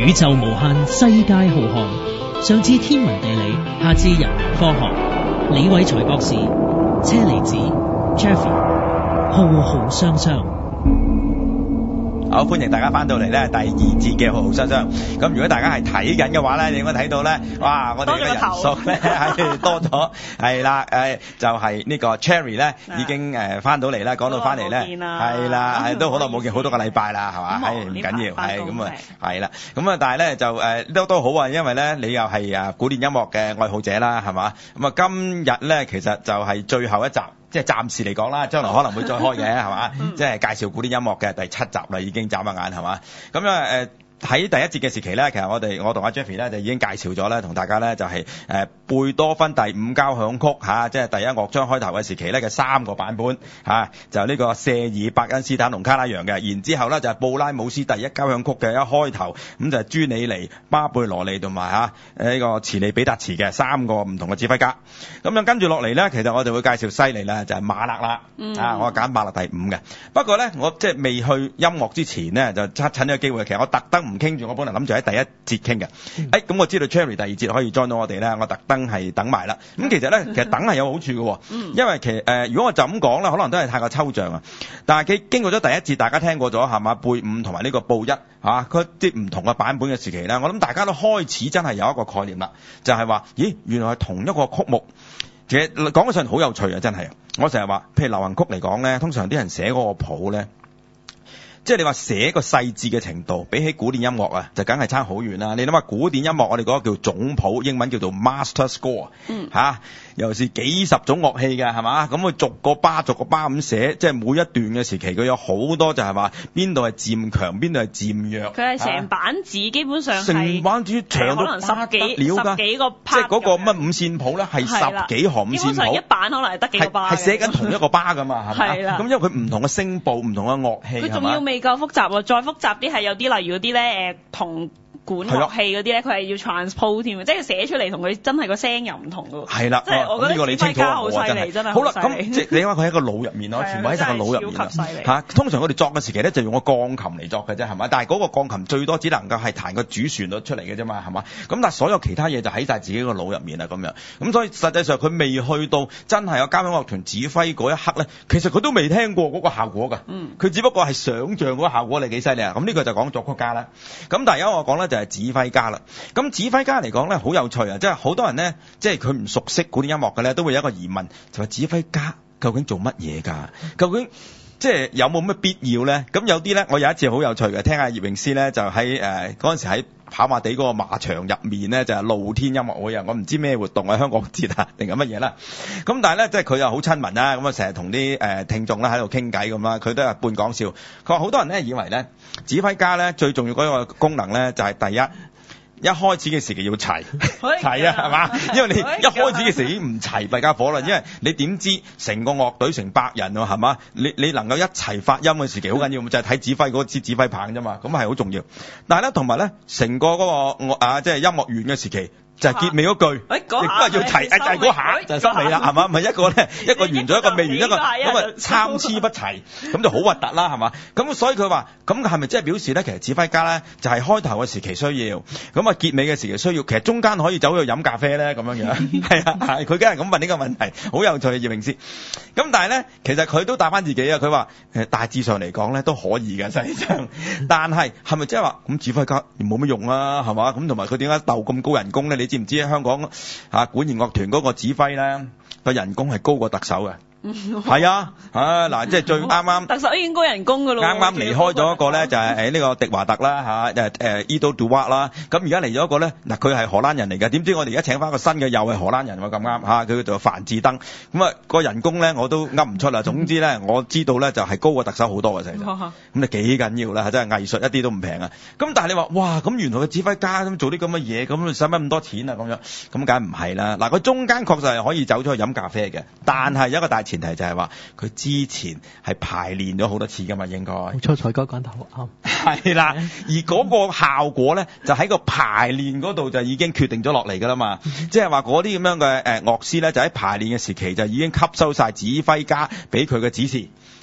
宇宙無限，世界浩瀚，上至天文地理，下至人文科學。李偉才博士、車厘子、Jeffrey， 浩浩湯湯。 好，歡迎大家翻到嚟咧第二節嘅浩浩湯湯。咁如果大家係睇緊嘅話咧，你應該睇到咧，哇！我哋嘅人數咧係多咗，係啦，就係呢個 Cherry 咧已經翻到嚟啦，講到翻嚟咧，係啦，係都好耐冇見，好多個禮拜啦，係嘛？唔緊要，係咁啊，係啦，咁啊，但係咧就都好啊，因為咧你又係古典音樂嘅愛好者啦，係嘛？咁啊，今日咧其實就係最後一集。即係暫時嚟講啦，將來可能會再開嘅，係嘛？即係介紹古典音樂嘅第7集啦，已經眨下眼，係嘛？咁啊喺第一節嘅時期咧，其實我同阿 Jeffrey 咧就已經介紹咗咧，同大家咧就係貝多芬第5交響曲嚇，即係第一樂章開頭嘅時期咧嘅3個版本嚇，就呢個謝爾、伯恩斯坦同卡拉揚嘅，然之後咧就係布拉姆斯第1交響曲嘅一開頭，咁就係朱里尼、巴貝羅利同埋呢個茨利比達茨嘅3個唔同嘅指揮家。咁樣跟住落嚟咧，其實我哋會介紹犀利啦，就係馬勒啦，我揀馬勒第5嘅。不過咧，我即係未去音樂之前咧，就趁呢個機會，其實我特登唔傾住，我本來諗住喺第一節傾嘅。咁我知道 Cherry 第2節可以 join 到我哋咧，我特登係等埋啦。咁其實咧，其實等係有好處嘅，因為如果我就咁講咧，可能都係太過抽象啊。但係經過咗第一節，大家聽過咗係嘛？貝5同埋呢個布1嚇，佢啲唔同嘅版本嘅時期咧，我諗大家都開始真係有一個概念啦，就係話，咦，原來係同一個曲目。其實講起上嚟好有趣啊，真係。我成日話，譬如流行曲嚟講咧，通常啲人寫嗰個譜咧。即係你話寫個細緻嘅程度，比起古典音樂啊，就梗係差好遠啦。你諗下古典音樂，我哋嗰個叫總譜，英文叫做 master score，尤其是幾十種樂器嘅，係嘛？咁佢逐個巴咁寫，即係每一段嘅時期，佢有好多就係話邊度係漸強，邊度係漸弱。佢係成板紙，基本上成板紙長到十幾個 part， 即係嗰個乜五線譜咧，係10幾行五線譜。基本上一版可能係得幾個巴。 係寫緊同一個巴㗎嘛，係咪？係啦。咁因為佢唔同嘅聲部、唔同嘅樂器， 佢仲要未夠複雜喎，再複雜啲係有啲例如嗰啲咧同管樂器嗰啲咧，佢係要 transpose 添，即係寫出嚟同佢真係個聲又唔同㗎喎。係啦，即係我覺得指揮家好犀利，真係好啦，咁即係你話佢喺個腦入面咯，全部喺晒個腦入面啦。通常我哋作嘅時期咧就用個鋼琴嚟作嘅啫，係嘛？但係嗰個鋼琴最多只能夠係彈個主旋律出嚟嘅啫嘛，係嘛？咁但係所有其他嘢就喺晒自己個腦入面啦，咁樣。咁所以實際上佢未去到真係有交響樂團指揮嗰一刻咧，其實佢都未聽過嗰個效果㗎。佢只不過係想像嗰個效果，你幾犀利啊！咁呢個就講作曲家啦。咁但係而家我講咧就係指揮家啦。咁指揮家嚟講咧好有趣啊！即係好多人咧，即係佢唔熟悉古典音樂嘅咧，都會有一個疑問，就係指揮家究竟做乜嘢㗎？究竟即係有冇咩必要咧？咁有啲咧，我有一次好有趣嘅，聽下葉詠詩咧就喺嗰陣時喺跑馬地嗰個馬場入面咧就係露天音樂會啊！我唔知咩活動啊，香港節啊定係乜嘢啦？咁但係咧即係佢又好親民啦，咁啊成日同啲聽眾咧喺度傾偈咁啦，佢都係半講笑。佢話好多人咧以為咧指揮家咧最重要嗰個功能咧就係第一開始嘅時期要齊啊，係嘛？因為你一開始嘅時候已經唔齊，弊家伙啦。因為你點知成個樂隊成100人喎，係嘛？你能夠一齊發音嘅時期好緊要，就係睇指揮嗰支指揮棒啫嘛。咁係好重要。但係咧，同埋咧，成個嗰個即係音樂完嘅時期。就係結尾嗰句，亦都係要齊，就係嗰下就係收尾啦，係嘛？唔係一個咧，一個完咗，一個未完，一個咁啊參差不齊，咁就好核突啦，係嘛？咁所以佢話，咁係咪即係表示咧？其實指揮家咧就係開頭嘅時期需要，咁啊結尾嘅時期需要，其實中間可以走去飲咖啡咧，咁樣樣係啊，佢梗係咁問呢個問題，好有趣嘅葉詠詩。咁但係咧，其實佢都答翻自己啊，佢話大致上嚟講咧都可以嘅，實際上，但係係咪即係話咁指揮家冇乜用啊？係嘛？咁同埋佢點解鬥咁高人工咧？你知唔知香港管弦樂團嗰個指揮咧個人工係高過特首嘅？係啊，嗱，即係最啱特首已經高人工㗎咯。 啱啱離開咗一個咧，就係呢個迪華特啦Edo Duarte 啦。咁而家嚟咗一個咧，嗱佢係荷蘭人嚟嘅。點知我哋而家請翻個新嘅，又係荷蘭人喎，咁啱嚇。佢叫做范志登。咁啊個人工咧我都噏唔出啦。總之咧我知道咧就係高過特首好多嘅，其實。咁你幾緊要啦？真係藝術一啲都唔平啊。咁但係你話哇，咁原來個指揮家咁做啲咁嘅嘢，咁使乜咁多錢啊？咁樣咁梗係唔係啦。嗱，佢中間確實係可以走出去飲咖啡嘅，但係有一個大前提就係話佢之前係排練咗好多次噶嘛，應該冇錯，蔡哥講得好啱，係啦。而嗰個效果咧，就喺個排練嗰度就已經決定咗落嚟噶啦嘛。即係話嗰啲咁樣嘅樂師咧，就喺排練嘅時期就已經吸收晒指揮家俾佢嘅指示。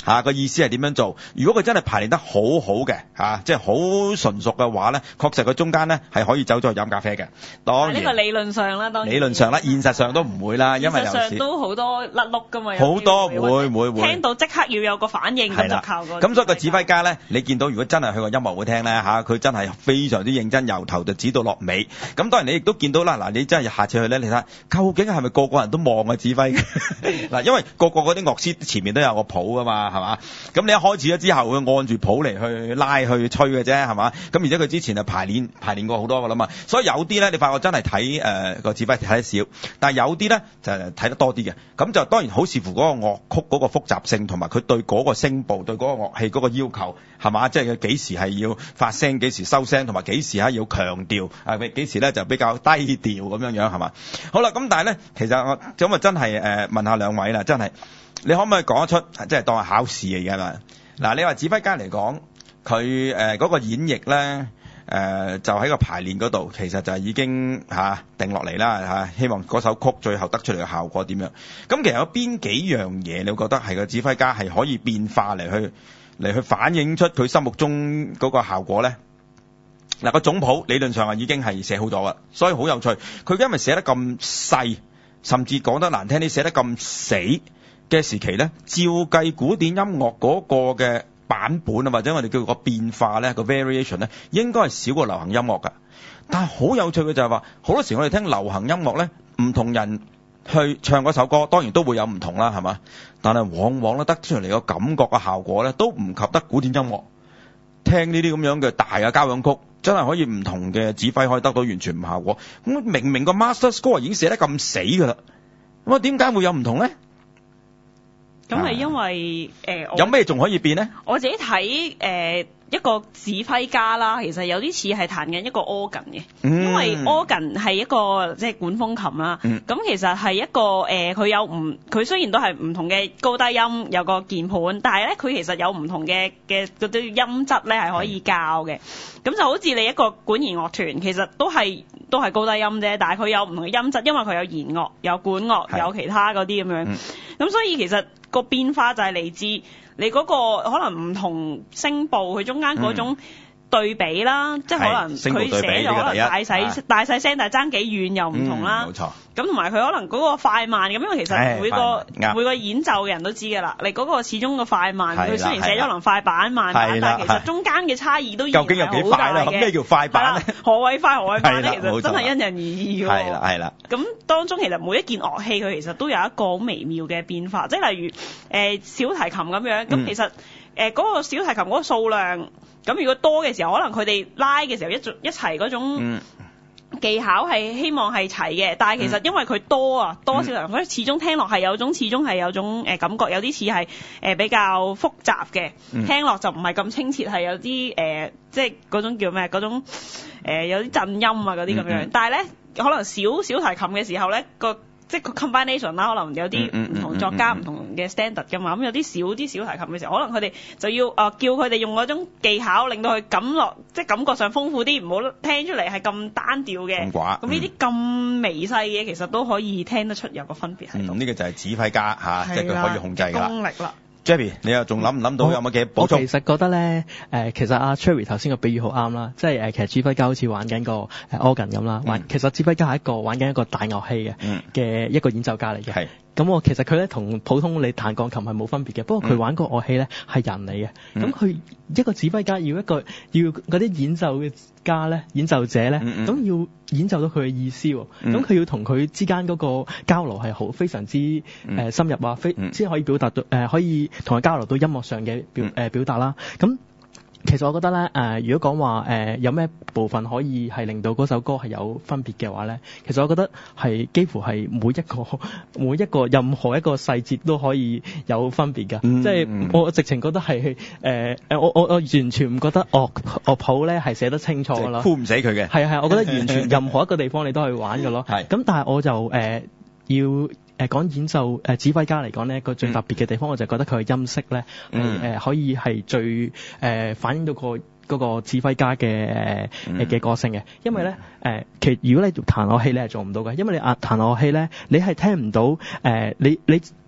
個意思係點樣做。如果佢真係排練得好好嘅即係好純熟嘅話咧，確實佢中間咧係可以走咗去飲咖啡嘅。當然呢個理論上啦，當然理論上啦，現實上都唔會啦，因為有時現實上都好多甩碌噶嘛， 好多會聽到即刻要有個反應咁就靠個。 咁所以個指揮家咧，你見到如果真係去個音樂會聽咧佢真係非常之認真，由頭就指到落尾。咁當然你亦都見到啦，嗱你真係下次去咧，你睇下究竟係咪個個人都望個指揮嗱，因為個個嗰啲樂師前面都有個譜噶嘛，係嘛？咁你一開始咗之後，會按住譜嚟去拉去吹嘅啫，係嘛？咁而且佢之前就排練過好多噶啦嘛，所以有啲咧你發覺真係睇個指揮睇得少，但係有啲咧就睇得多啲嘅。咁就當然好視乎嗰個樂曲嗰個複雜性，同埋佢對嗰個聲部、對嗰個樂器嗰個要求，係嘛？即係佢幾時係要發聲，幾時收聲，同埋幾時要強調，幾時咧就比較低調咁樣樣，係嘛？好啦，咁但係咧，其實我咁啊真係問下兩位啦，真係你可唔可以講得出，即係當係考試嘅而家嘛？嗱，你話指揮家嚟講，佢嗰個演繹咧，就喺個排練嗰度，其實就係已經定落嚟啦，希望嗰首曲最後得出嚟嘅效果點樣？咁其實有邊幾樣嘢，你會覺得係個指揮家係可以變化嚟去反映出佢心目中嗰個效果咧？嗱，個總譜理論上已經係寫好咗啦，所以好有趣。佢因為寫得咁細，甚至講得難聽啲，寫得咁死嘅時期咧，照計古典音樂嗰個嘅版本啊，或者我哋叫個變化咧，個 variation 咧，應該係少過流行音樂㗎。但係好有趣嘅就係話，好多時我哋聽流行音樂咧，唔同人去唱嗰首歌，當然都會有唔同啦，係嘛？但係往往咧得出嚟個感覺嘅效果咧，都唔及得古典音樂。聽呢啲咁樣嘅大嘅交響曲，真係可以唔同嘅指揮可以得到完全唔效果。咁明明個 master score 已經寫得咁死㗎啦，咁啊點解會有唔同咧？ 咁係因為有咩仲可以變咧？ 我自己睇一個指揮家啦，其實有啲似係彈緊一個 organ 嘅，因為 organ 係一個即係管風琴啦。咁其實係一個佢雖然都係唔同嘅高低音，有個鍵盤，但係咧佢其實有唔同嘅嗰啲音質咧係可以教嘅。咁就好似你一個管弦樂團，其實都係高低音啫，但係佢有唔同嘅音質，因為佢有弦樂、有管樂、有其他嗰啲咁樣。咁所以其實個變化就係嚟自你嗰個可能唔同聲部佢中間嗰種對比啦，即係可能佢寫咗可能大細聲，但係爭幾遠又唔同啦。冇錯。咁同埋佢可能嗰個快慢咁，因為其實每個演奏嘅人都知㗎啦。你嗰個始終個快慢，佢雖然寫咗可能快板慢板，但係其實中間嘅差異都依然係好大嘅。咩叫快板咧？何謂快何謂慢咧？其實真係因人而異㗎。係啦。咁當中其實每一件樂器佢其實都有一個好微妙嘅變化，即係例如小提琴咁樣。咁其實嗰個小提琴嗰個數量。咁如果多嘅時候，可能佢哋拉嘅時候一齊嗰種技巧係希望係齊嘅，但係其實因為佢多小提琴，所以始終聽落係有種感覺，有啲似係比較複雜嘅，聽落就唔係咁清澈，係有啲即係嗰種叫咩？嗰種有啲震音啊嗰啲咁樣。但係咧，可能小提琴嘅時候咧即係個 combination 啦，可能有啲唔同作家唔同嘅 standard 㗎嘛，咁有啲小提琴嘅時候，可能佢哋就要叫佢哋用嗰種技巧，令到佢即係感覺上豐富啲，唔好聽出嚟係咁單調嘅。咁呢啲咁微細嘅，其實都可以聽得出有個分別喺度。呢個就係指揮家即係佢可以控制㗎功力啦。Jabby， 你又仲諗唔諗到有乜嘅補充？ 我其實覺得咧，其實阿 Cherry 頭先個比喻好啱啦，即係其實指揮家好似玩緊個organ 咁啦，其實指揮家係玩緊一個大樂器嘅一個演奏家嚟嘅。咁其實佢咧同普通你彈鋼琴係冇分別嘅，不過佢玩個樂器咧係人嚟嘅。咁佢一個指揮家要嗰啲演奏者咧，咁要演奏到佢嘅意思喎。咁佢要同佢之間嗰個交流係非常之深入啊，先可以表達到可以同佢交流到音樂上嘅表達啦。咁其實我覺得咧，如果講話有咩部分可以係令到嗰首歌係有分別嘅話咧，其實我覺得係幾乎係每一個任何一個細節都可以有分別㗎。即係我直情覺得係我完全唔覺得樂譜咧係寫得清楚㗎啦， 箍唔死佢嘅。 係，我覺得完全任何一個地方你都可以玩㗎咯。咁但係我就要講演奏指揮家嚟講呢個最特別嘅地方，我就覺得佢嘅音色咧可以係最反映到嗰個指揮家嘅個性嘅。因為咧其實如果你彈樂器你係做唔到嘅，因為你彈樂器咧你係聽唔到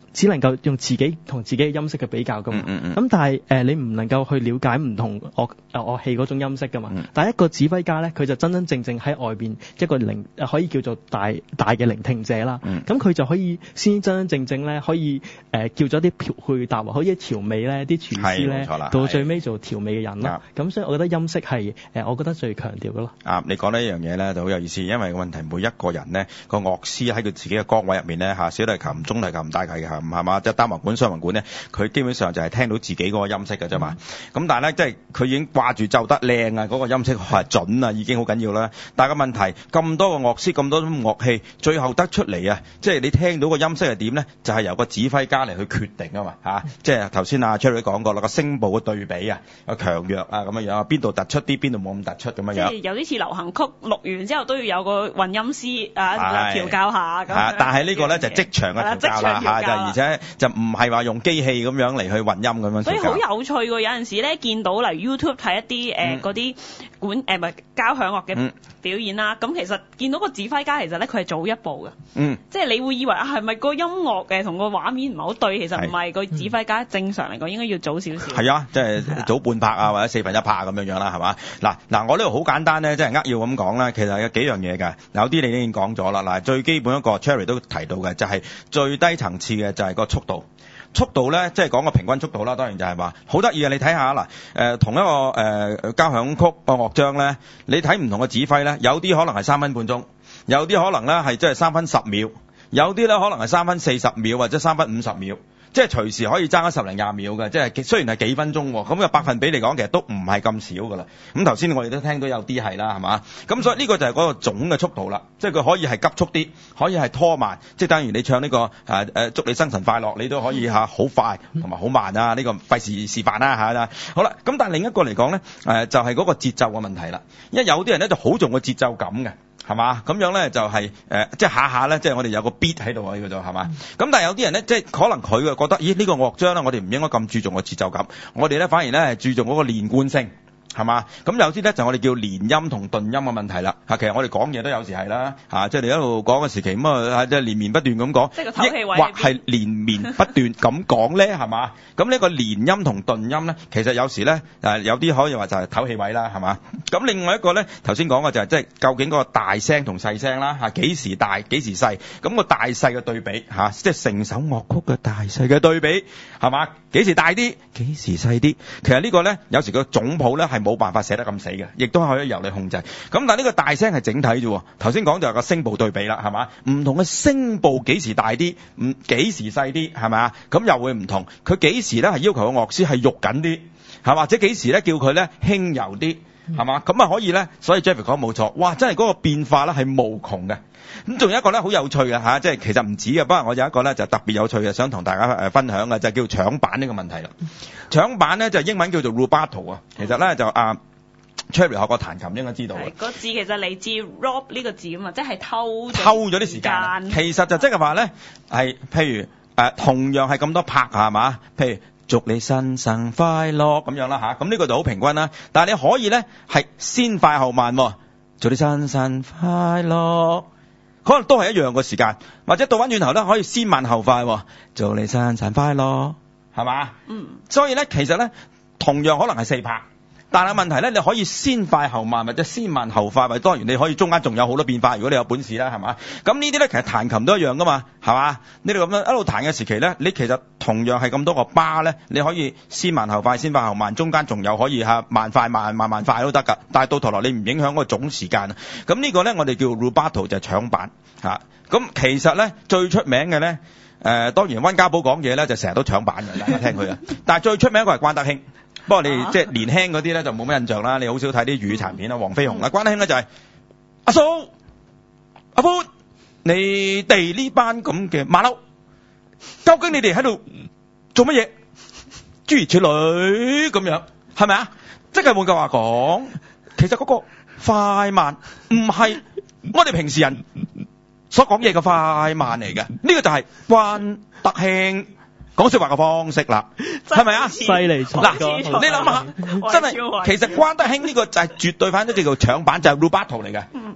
只能夠用自己同自己嘅音色去比較噶嘛。咁但係你唔能夠去了解唔同樂器嗰種音色噶嘛。但係一個指揮家咧，佢就真真正正喺外邊一個可以叫做大嘅聆聽者啦。咁佢就可以先真真正正咧可以叫咗啲配搭，好似調味咧啲廚師咧到最尾做調味嘅人咯。咁所以我覺得音色係我覺得最強調嘅咯。 你講呢一樣嘢咧就好有意思，因為個問題每一個人咧個樂師喺佢自己嘅崗位入面咧小提琴、中提琴、大提琴係嘛，即係單簧管、雙簧管咧，佢基本上就係聽到自己嗰個音色嘅啫嘛。咁但係咧即係佢已經掛住奏得靚啊，嗰個音色係準啊，已經好緊要啦。但係個問題咁多個樂師咁多種樂器，最後得出嚟啊，即係你聽到個音色係點咧，就係由個指揮家嚟去決定啊嘛。即係頭先阿 Cherry 講過啦，個聲部嘅對比啊，個強弱啊咁樣樣，邊度突出啲，邊度冇咁突出咁樣樣。 即係有啲似流行曲，錄完之後都要有個混音師調教下咁。 但係呢個咧就即場嘅調教啦而且就唔係話用機器咁樣嚟去混音咁樣。 所以好有趣喎！有陣時咧見到例如 YouTube 睇一啲嗰啲唔係交響樂嘅表演啦，咁其實見到個指揮家其實咧佢係早一步嘅。即係你會以為係咪個音樂同個畫面唔係好對？其實唔係，個指揮家正常嚟講應該要早少少。係啊，即係早半拍啊，或者4分1拍咁樣樣啦，係嘛？嗱，我呢度好簡單咧，即係要咁講啦。其實有幾樣嘢㗎，有啲你已經講咗啦。嗱，最基本一個 Cherry 都提到嘅就係最低層次嘅就係個速度。速度咧，即係講個平均速度啦。當然就係話好得意啊！你睇下同一個交響曲個樂章咧，你睇唔同嘅指揮咧，有啲可能係3分半鐘，有啲可能咧係即係3分10秒，有啲咧可能係3分40秒或者3分50秒。即係隨時可以爭咗10零20秒嘅，即係雖然係幾分鐘喎，咁嘅百分比嚟講，其實都唔係咁少噶啦。咁頭先我哋都聽到有啲係啦，係嘛？咁所以呢個就係嗰個總嘅速度啦，即係佢可以係急速啲，可以係拖慢，即係等於你唱呢個祝你生辰快樂，你都可以好快同埋好慢啊！呢個費事示範啦嚇。好啦，咁但係另一個嚟講咧，就係嗰個節奏嘅問題啦。因為有啲人咧就好重個節奏感嘅。係嘛？咁樣咧就係即係下下咧，即係我哋有個 beat 喺度喺嗰度，係嘛？咁但係有啲人咧，即係可能佢覺得，咦呢個樂章咧，我哋唔應該咁注重個節奏感，我哋咧反而咧係注重嗰個連貫性。係嘛？咁有啲咧就我哋叫連音同頓音嘅問題啦。其實我哋講嘢都有時係啦，即係你一路講嘅時期咁即係連綿不斷咁講， 即係個唞氣位， 或係連綿不斷咁講咧，係嘛？咁呢個連音同頓音咧，其實有時咧有啲可以話就係唞氣位啦，係嘛？咁另外一個咧，頭先講嘅就係即係究竟嗰個大聲同細聲啦，幾時大幾時細？咁個大細嘅對比即係成首樂曲嘅大細嘅對比，係嘛？幾時大啲？幾時細啲？其實呢個咧有時個總譜咧係冇辦法寫得咁死嘅，亦都可以由你控制。咁但係呢個大聲係整體啫。頭先講就係個聲部對比啦，係嘛？唔同嘅聲部幾時大啲，幾時細啲，係咪啊？咁又會唔同。佢幾時咧係要求個樂師係肉緊啲，係或者幾時咧叫佢咧輕柔啲，係嘛？咁啊可以咧。所以 Jeffrey 講冇錯，哇！真係嗰個變化咧係無窮嘅。咁仲有一個咧好有趣嘅即係其實唔止嘅，不過我有一個咧就特別有趣嘅，想同大家分享嘅就係叫搶板呢個問題啦。搶板咧就英文叫做 rubato 啊，其實咧就Cherry 學過彈琴應該知道嘅。個字其實嚟自 rob 呢個字啊嘛，即係偷咗啲時間。其實就即係話咧係譬如同樣係咁多拍係嘛？譬如祝你新生快樂咁樣啦咁呢個就好平均啦。但係你可以咧係先快後慢喎，祝你新生快樂。可能都係一樣個時間，或者倒翻轉頭咧，可以先慢後快，祝你生辰快樂，係嘛？所以咧，其實咧，同樣可能係4拍，但係問題咧，你可以先快後慢，或者先慢後快，或者當然你可以中間仲有好多變化，如果你有本事啦，係嘛？咁呢啲咧，其實彈琴都一樣噶嘛，係嘛？呢度咁樣一路彈嘅時期咧，你其實同樣係咁多個巴咧，你可以先慢後快，先快後慢，中間仲有可以慢快慢慢快都得㗎。但係到頭來你唔影響個總時間。咁呢個咧我哋叫 rubato 就係搶板。咁其實咧最出名嘅咧當然溫家寶講嘢咧就成日都搶板嘅，大家聽佢啊。但係最出名一個係關德興，不過你即係年輕嗰啲咧就冇咩印象啦。你好少睇啲粵語殘片啦，黃飛鴻啦。關德興咧就係阿嫂阿潘，你哋呢班咁嘅馬騮，究竟你哋喺度做乜嘢？諸如此類咁樣，係咪啊？即係換句話講，其實嗰個快慢唔係我哋平時人所講嘢嘅快慢嚟嘅，呢個就係關德興講說話嘅方式啦，係咪啊？犀利！嗱，你諗下，真係其實關德興呢個就係絕對反正叫做搶板，就係 rubato 嚟嘅。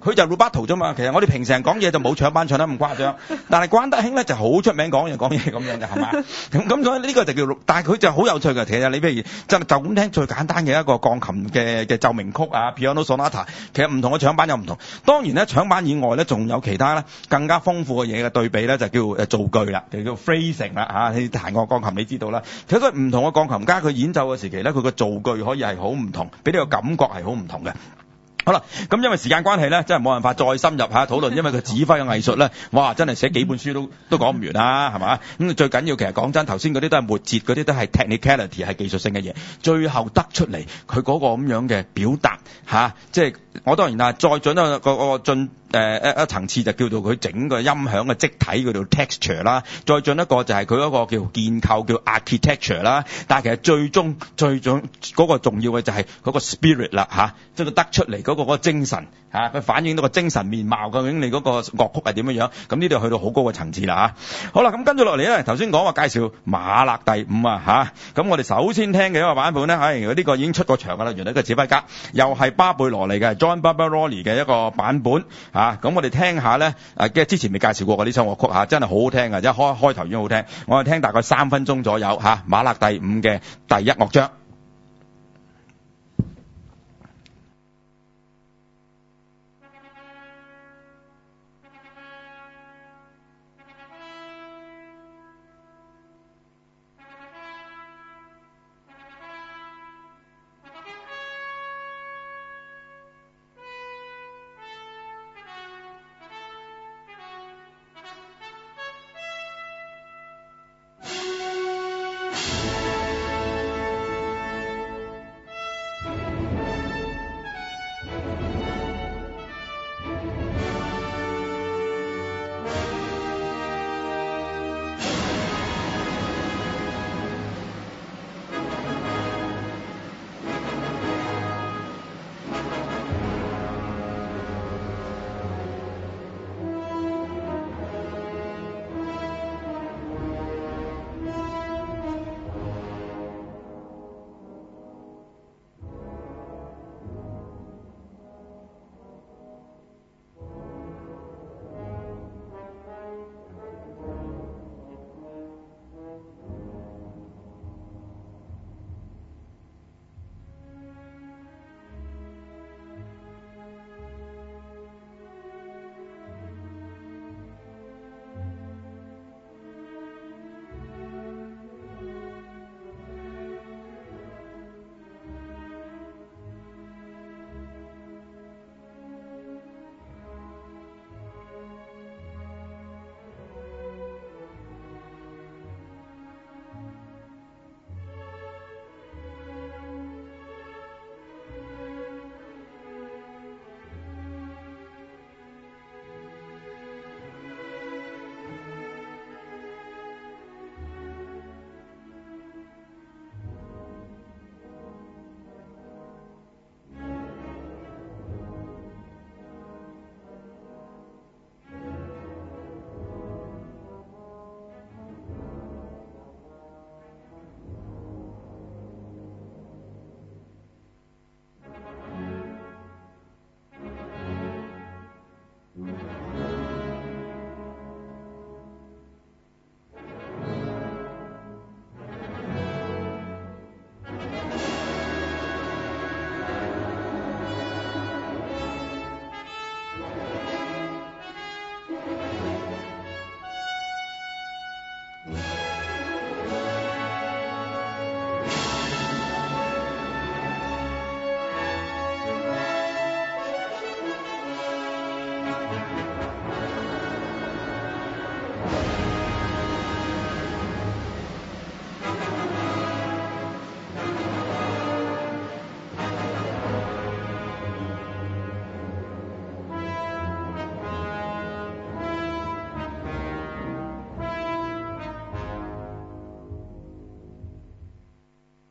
佢就 Rubato 啫嘛。其實我哋平時人講嘢就冇搶班唱得咁誇張，但係關德興咧就好出名講嘢咁樣嘅，係嘛？咁所以呢個就叫，但係佢就好有趣嘅。其實你譬如就咁聽最簡單嘅一個鋼琴嘅奏鳴曲啊 ，Piano Sonata， 其實唔同嘅搶版有唔同。當然咧，搶版以外咧，仲有其他咧更加豐富嘅嘢嘅對比咧，就叫造句啦，就叫 phrasing 啦嚇。你彈過鋼琴你知道啦。其實佢唔同嘅鋼琴家佢演奏嘅時期咧，佢個造句可以係好唔同，俾你個感覺係好唔同嘅。好啦，咁因為時間關係咧，真係冇辦法再深入下討論，因為佢指揮嘅藝術咧，哇，真係寫幾本書都講唔完啦，係嘛？咁最緊要其實講真，頭先嗰啲都係末節，嗰啲都係 technicality 係技術性嘅嘢，最後得出嚟佢嗰個咁樣嘅表達嚇，即係我當然啦，再進一個一層次就叫做佢整個音響嘅積體嗰度 texture 啦，再進一個就係佢嗰個叫建構叫 architecture 啦，但係其實最終嗰個重要嘅就係嗰個 spirit 啦嚇，即係佢得出嚟嗰個精神嚇，佢反映到個精神面貌，究竟你嗰個樂曲係點樣樣，咁呢度去到好高嘅層次啦嚇。好啦，咁跟住落嚟咧，頭先講話介紹馬勒第五啊嚇，咁我哋首先聽嘅一個版本咧，呢個已經出過場㗎啦，原來一個指揮家又係巴貝羅嚟嘅 John Barbirolli 嘅一個版本嚇。咁我哋聽下咧，之前未介紹過嘅呢首樂曲嚇，真係好好聽嘅，一開頭已經好聽。我哋聽大概3分鐘左右嚇，馬勒第五嘅第一樂章。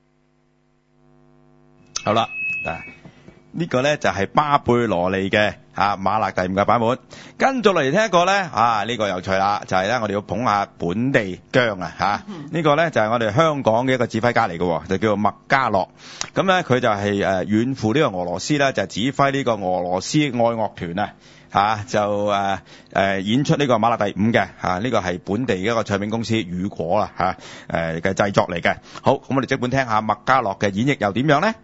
好啦，呢個咧就係巴貝羅利嘅馬勒第5嘅版本。跟住嚟聽一個咧，呢個有趣啦，就係咧我哋要捧下本地薑呢個咧就係我哋香港嘅一個指揮家嚟嘅，就叫做麥嘉樂。咁咧佢就係遠赴呢個俄羅斯咧，就指揮呢個俄羅斯愛樂團就演出呢個馬勒第5嘅呢個係本地嘅一個唱片公司雨果嘅製作嚟嘅。好，咁我哋即管聽下麥嘉樂嘅演繹又點樣咧？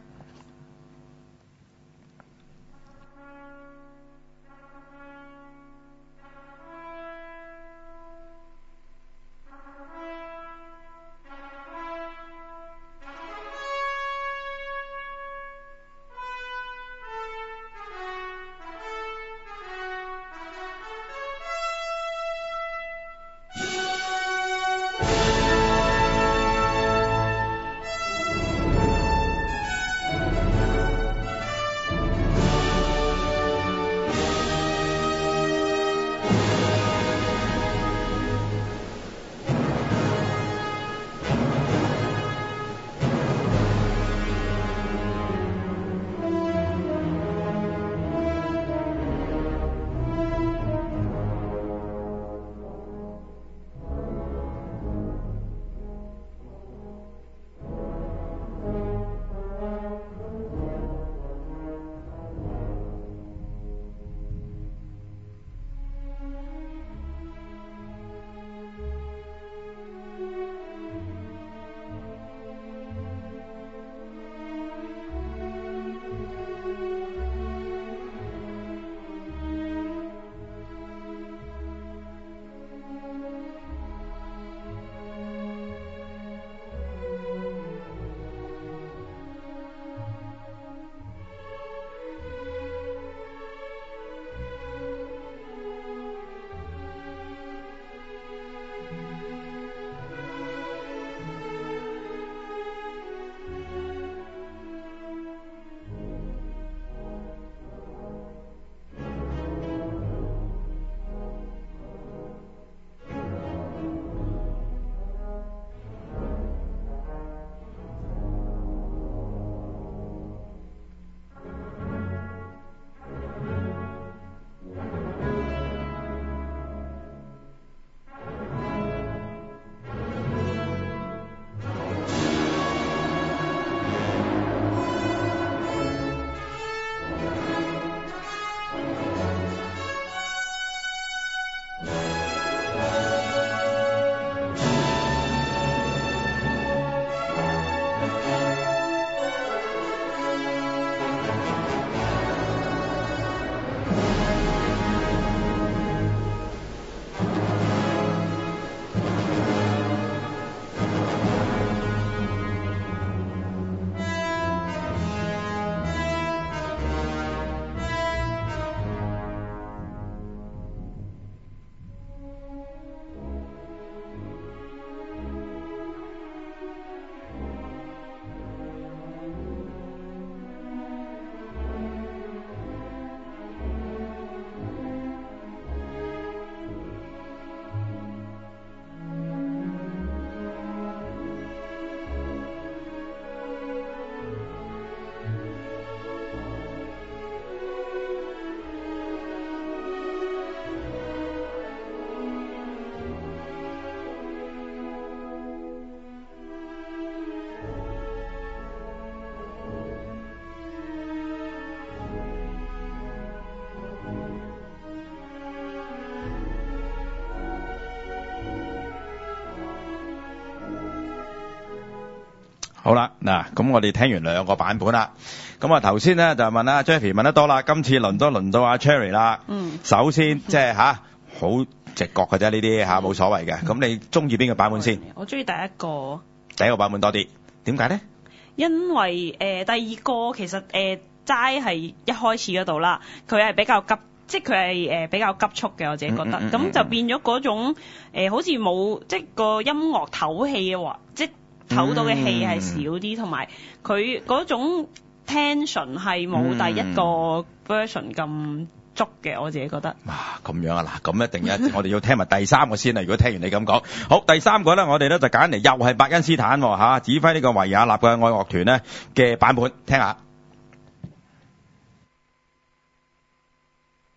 好啦，嗱，咁我哋聽完兩個版本啦。咁啊頭先咧就問阿 Jeffy 問得多啦，今次輪到阿 Cherry 啦。首先即係好直覺嘅啫，呢啲冇所謂嘅。咁你中意邊個版本先？ 我中意第一個。第一個版本多啲，點解咧？ 因為第二個其實齋係一開始嗰度啦，佢係比較急，即係佢係比較急促嘅，我自己覺得。咁就變咗嗰種好似冇即係個音樂唞氣嘅話，即係唞到嘅氣係少啲，同埋佢嗰種 tension 係冇第一個 version 咁足嘅，我自己覺得。 咁樣啊，嗱，咁一定我哋要聽埋第三個先啦。如果聽完你咁講，好，第三個咧，我哋咧就揀嚟又係伯恩斯坦指揮呢個維也納嘅愛樂團咧嘅版本，聽下。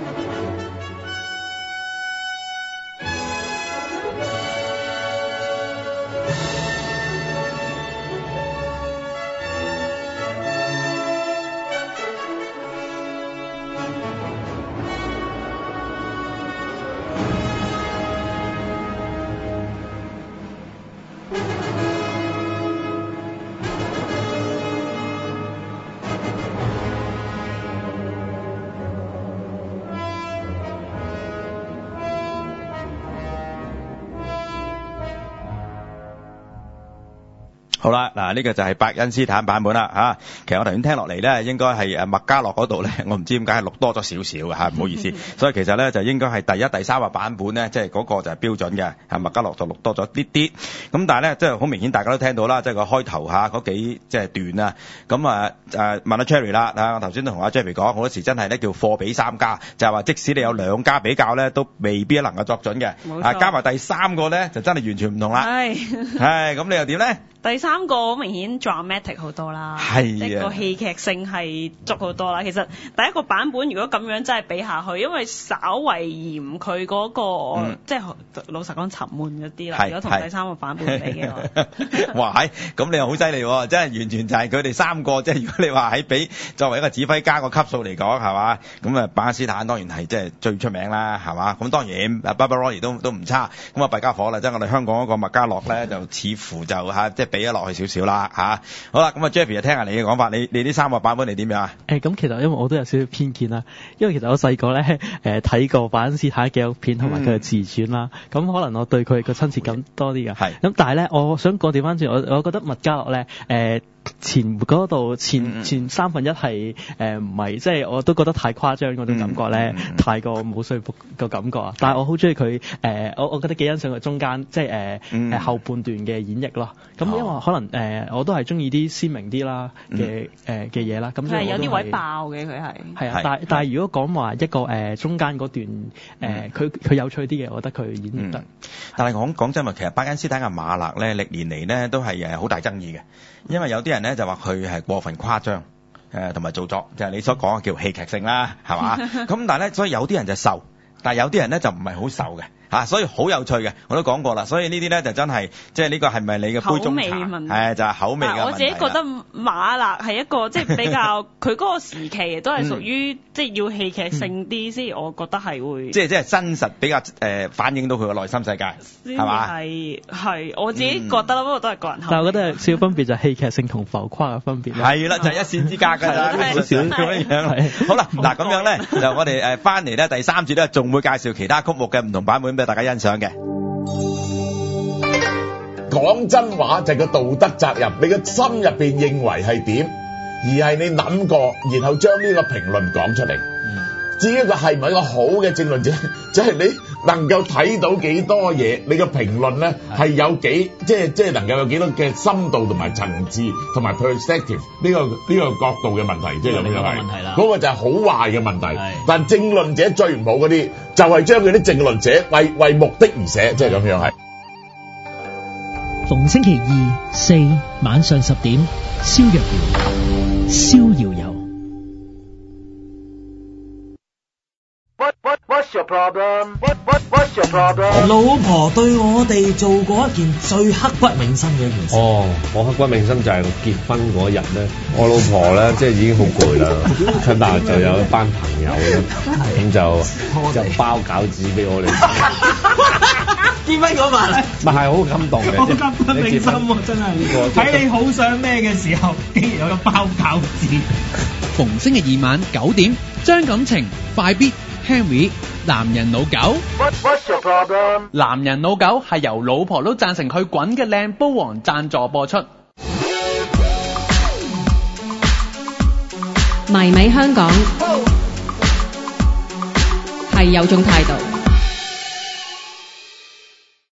好啦，嗱呢個就係伯恩斯坦版本啦嚇。其實我頭先聽落嚟咧，應該係麥嘉樂嗰度咧，我唔知點解係錄多咗少少嚇，唔好意思。所以其實咧就應該係第1、第3個版本咧，即係嗰個就係標準嘅，麥嘉樂就錄多咗啲啲。咁但係咧，即係好明顯大家都聽到啦，即係個開頭嚇嗰幾即係段啊。咁問阿 Cherry 啦，我頭先都同阿 Cherry 講，好多時真係咧叫貨比3家，就係話即使你有2家比較咧，都未必能夠作準嘅。 冇錯。 加埋第3個咧，就真係完全唔同啦。係咁你又點咧？ 第3個好明顯 dramatic 好多啦，即係個戲劇性係足好多啦。其實第1個版本如果咁樣真係比下去，因為稍為嫌佢嗰個即係老實講沉悶咗啲啦。如果同第3個版本比嘅話， 哇咁你又好犀利喎！真係完全就係佢哋3個，即係如果你話喺比作為一個指揮家個級數嚟講係嘛？咁伯恩斯坦當然係即係最出名啦係嘛？咁當然Barbara 都唔差。咁弊家伙啦，即係我哋香港嗰個麥嘉樂咧，就似乎就即係比咗落去少少啦嚇。好啦，咁Jeffrey 就聽下你嘅講法，你呢3個版本你點樣啊？ 咁其實因為我都有少少偏見啦，因為其實我細個咧睇過伯恩斯坦嘅紀錄片同埋佢嘅自傳啦，咁可能我對佢個親切感多啲㗎。係。咁但係咧，我想講調翻轉，我覺得麥嘉樂咧前嗰度前1/3係唔係即係我都覺得太誇張嗰種感覺咧，太過冇說服個感覺啊！但係我好中意佢我覺得幾欣賞佢中間即係後半段嘅演繹咯。咁因為可能我都係中意啲鮮明啲啦嘅嘢啦。咁係有啲位爆嘅佢係。係啊，但係如果講話一個中間嗰段佢有趣啲嘅，我覺得佢演繹得。 但係講真話，其實伯恩斯坦嘅馬勒咧歷年嚟咧都係好大爭議嘅，因為有啲人咧就話佢係過分誇張，同埋做作，就係你所講嘅叫戲劇性啦，係嘛？咁但係咧，所以有啲人就受，但係有啲人咧就唔係好受嘅。所以好有趣嘅，我都講過啦。所以呢啲咧就真係，即係呢個係咪你嘅杯中茶？係就係口味嘅問題。 我自己覺得馬勒係一個即係比較佢嗰個時期都係屬於即係要戲劇性啲，先我覺得係會即係真實比較反映到佢嘅內心世界，係嘛？ 係我自己覺得啦，不過都係個人口味。 但係我覺得小分別就係戲劇性同浮誇嘅分別啦。 係啦，就係一線之隔㗎啦，少少咁樣。好啦，嗱咁樣咧就我哋翻嚟咧第3節咧，仲會介紹其他曲目嘅唔同版本俾大家欣賞嘅。 講真話就係個道德責任，你嘅心入邊認為係點，而係你諗過，然後將呢個評論講出嚟。至於佢係咪一個好嘅政論者，就係你能夠睇到幾多嘢，你嘅評論咧係有幾即係能夠有幾多嘅深度同埋層次同埋 perspective 呢個角度嘅問題，即係咁樣係。嗰個就係好壞嘅問題。但政論者最唔好嗰啲，就係將佢啲政論者為目的而寫，即係咁樣係。 逢星期2、4晚上10點，逍遙遊，逍遙遊。 What's your problem? What's your problem? 老婆對我哋做過一件最刻骨銘心嘅一件事。 我刻骨銘心就係我結婚嗰日咧，我老婆咧即係已經好攰啦，佢但係就有一班朋友咧，咁就包餃子俾我哋。 結婚嗰晚， 咪係好感動嘅， 好刻骨銘心喎，真係。喺你好想咩嘅時候，竟然有個包餃子。 逢星期2晚9點，將感情快必 Henry 男人老狗。 What's your problem? 男人老狗係由老婆都贊成佢滾嘅靚煲王贊助播出。 迷香港係有種態度。